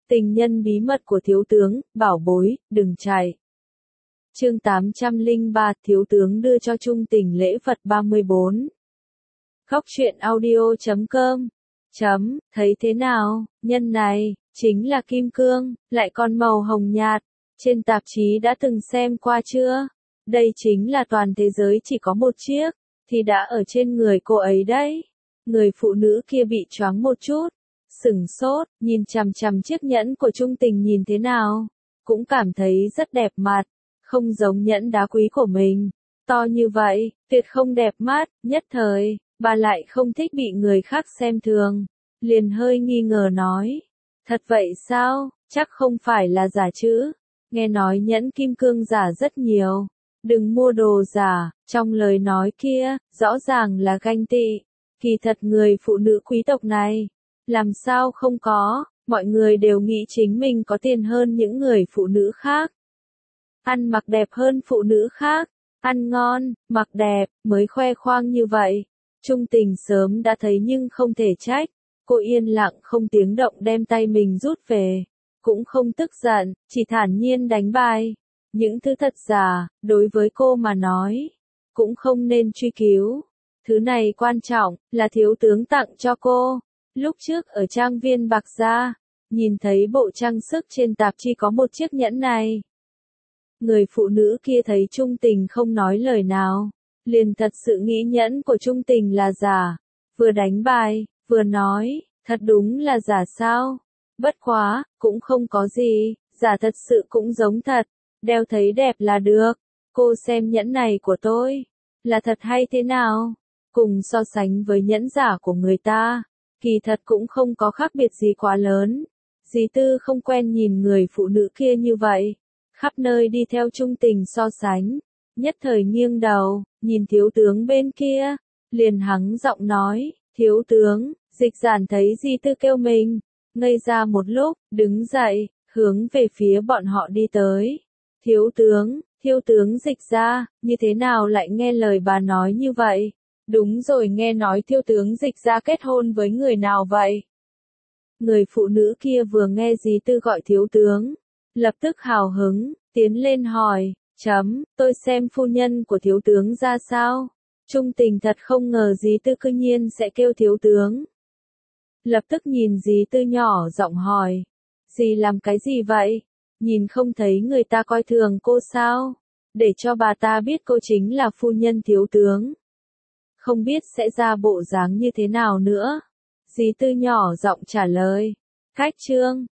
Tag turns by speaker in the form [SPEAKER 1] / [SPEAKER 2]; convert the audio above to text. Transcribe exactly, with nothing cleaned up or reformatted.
[SPEAKER 1] Tình nhân bí mật của thiếu tướng, bảo bối, đừng chạy. Chương tám trăm lẻ ba, thiếu tướng đưa cho Trung Tình lễ vật ba mươi bốn. Góc truyện audio chấm com. Chấm, thấy thế nào, nhân này, chính là kim cương, lại còn màu hồng nhạt. Trên tạp chí đã từng xem qua chưa? Đây chính là toàn thế giới chỉ có một chiếc, thì đã ở trên người cô ấy đấy. Người phụ nữ kia bị choáng một chút, sửng sốt, nhìn chằm chằm chiếc nhẫn của Trung Tình nhìn thế nào, cũng cảm thấy rất đẹp mặt, không giống nhẫn đá quý của mình, to như vậy, tuyệt không đẹp mắt, nhất thời, bà lại không thích bị người khác xem thường, liền hơi nghi ngờ nói, thật vậy sao, chắc không phải là giả chứ, nghe nói nhẫn kim cương giả rất nhiều, đừng mua đồ giả, trong lời nói kia, rõ ràng là ganh tị, kỳ thật người phụ nữ quý tộc này, làm sao không có, mọi người đều nghĩ chính mình có tiền hơn những người phụ nữ khác. Ăn mặc đẹp hơn phụ nữ khác, ăn ngon, mặc đẹp, mới khoe khoang như vậy. Trung Tình sớm đã thấy nhưng không thể trách, cô yên lặng không tiếng động đem tay mình rút về, cũng không tức giận, chỉ thản nhiên đánh bài. Những thứ thật giả, đối với cô mà nói, cũng không nên truy cứu. Thứ này quan trọng, là thiếu tướng tặng cho cô. Lúc trước ở trang viên Bạc Gia, nhìn thấy bộ trang sức trên tạp chí có một chiếc nhẫn này. Người phụ nữ kia thấy Trung Tình không nói lời nào, liền thật sự nghĩ nhẫn của Trung Tình là giả, vừa đánh bài, vừa nói, thật đúng là giả sao? Bất quá, cũng không có gì, giả thật sự cũng giống thật, đeo thấy đẹp là được. Cô xem nhẫn này của tôi, là thật hay thế nào? Cùng so sánh với nhẫn giả của người ta, kỳ thật cũng không có khác biệt gì quá lớn. Dì Tư không quen nhìn người phụ nữ kia như vậy, khắp nơi đi theo Trung Tình so sánh, nhất thời nghiêng đầu, nhìn thiếu tướng bên kia, liền hắng giọng nói, thiếu tướng, Dịch Giản thấy Dì Tư kêu mình, ngây ra một lúc, đứng dậy, hướng về phía bọn họ đi tới. Thiếu tướng, thiếu tướng Dịch ra, như thế nào lại nghe lời bà nói như vậy? Đúng rồi, nghe nói thiếu tướng Dịch ra kết hôn với người nào vậy? Người phụ nữ kia vừa nghe Dì Tư gọi thiếu tướng, lập tức hào hứng, tiến lên hỏi, chấm, tôi xem phu nhân của thiếu tướng ra sao? Trung Tình thật không ngờ Dì Tư cư nhiên sẽ kêu thiếu tướng. Lập tức nhìn Dì Tư nhỏ giọng hỏi, dì làm cái gì vậy? Nhìn không thấy người ta coi thường cô sao? Để cho bà ta biết cô chính là phu nhân thiếu tướng. Không biết sẽ ra bộ dáng như thế nào nữa. Dì Tư nhỏ giọng trả lời. Cách chương,